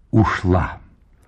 ушла.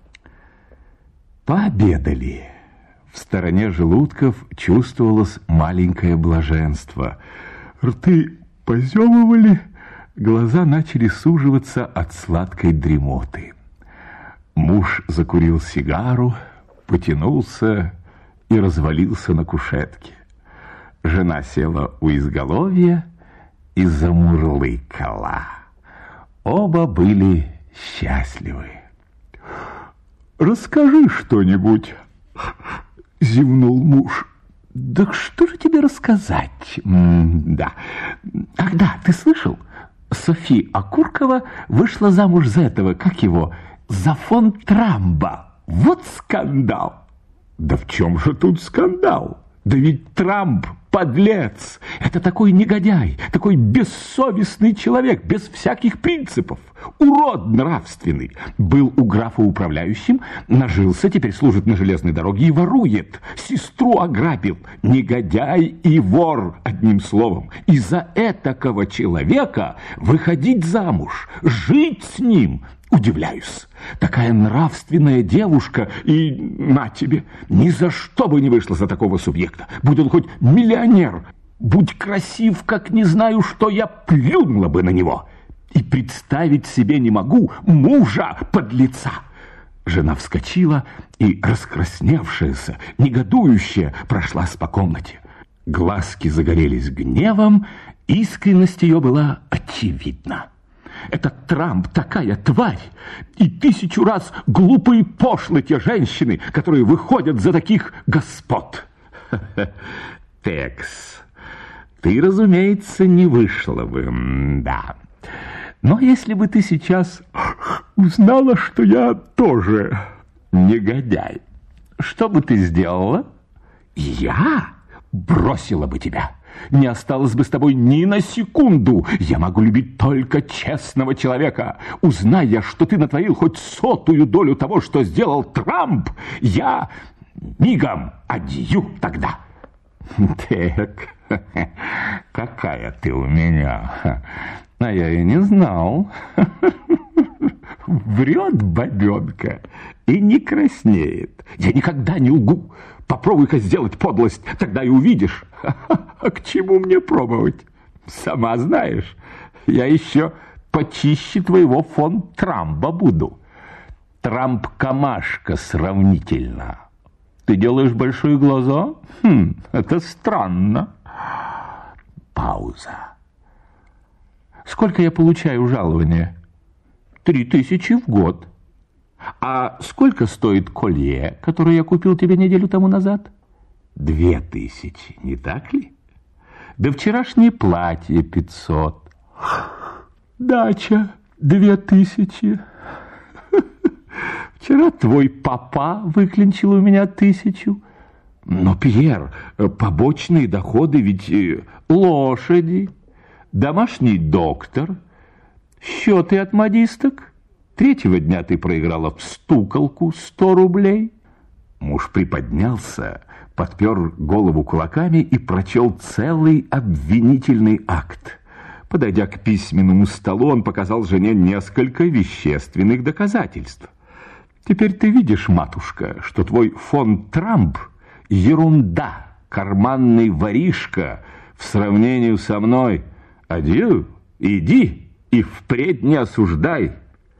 Пообедали. В стороне желудков чувствовалось маленькое блаженство. Рты позевывали, глаза начали суживаться от сладкой дремоты. Муж закурил сигару, потянулся и развалился на кушетке. Жена села у изголовья и замурлыкала. Оба были счастливы. «Расскажи что-нибудь», — зевнул муж. «Да что же тебе рассказать? Да. Ах да, ты слышал? Софи Окуркова вышла замуж за этого, как его, за фон Трамба. Вот скандал!» «Да в чем же тут скандал? Да ведь Трамп подлец! Это такой негодяй, такой бессовестный человек, без всяких принципов, урод нравственный. Был у графа управляющим, нажился, теперь служит на железной дороге и ворует. Сестру ограбил. Негодяй и вор, одним словом. Из-за этакого человека выходить замуж, жить с ним... Удивляюсь. Такая нравственная девушка, и на тебе, ни за что бы не вышла за такого субъекта. Будь он хоть миллионер, будь красив, как не знаю что, я плюнула бы на него. И представить себе не могу мужа подлеца. Жена вскочила и, раскрасневшаяся, негодующая, прошлась по комнате. Глазки загорелись гневом, искренность ее была очевидна. Этот Трамп такая тварь, и 1000 раз глупы и пошлы те женщины, которые выходят за таких господ. Текс, ты, разумеется, не вышла бы, да. Но если бы ты сейчас узнала, что я тоже негодяй, что бы ты сделала? Я бросила бы тебя. Не осталось бы с тобой ни на секунду. Я могу любить только честного человека. Узнай я, что ты натворил хоть 100-ю долю того, что сделал Трамп, я мигом адью тогда. Так, какая ты у меня. А я и не знал. Врет бабенка и не краснеет. Я никогда не лгу. Попробуй-ка сделать подлость, тогда и увидишь. А к чему мне пробовать? Сама знаешь, я еще почище твоего фон Трамба буду. Трамп-камашка сравнительно. Ты делаешь большие глаза? Это странно. Пауза. Сколько я получаю жалования? 3000 в год. А сколько стоит колье, которое я купил тебе неделю тому назад? 2000, не так ли? Да вчерашнее платье 500. Дача 2000. Вчера твой папа выклинчил у меня 1000. Но, Пьер, побочные доходы ведь лошади, домашний доктор, счеты от модисток. 3-го дня ты проиграла в стуколку 100 рублей. Муж приподнялся, подпер голову кулаками и прочел целый обвинительный акт. Подойдя к письменному столу, он показал жене несколько вещественных доказательств. Теперь ты видишь, матушка, что твой фон Трамп — ерунда, карманный воришка в сравнении со мной. Адью, иди и впредь не осуждай.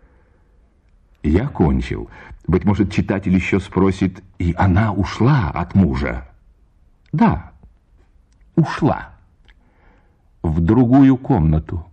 Я кончил. Быть может, читатель еще спросит, и она ушла от мужа? Да, ушла. В другую комнату.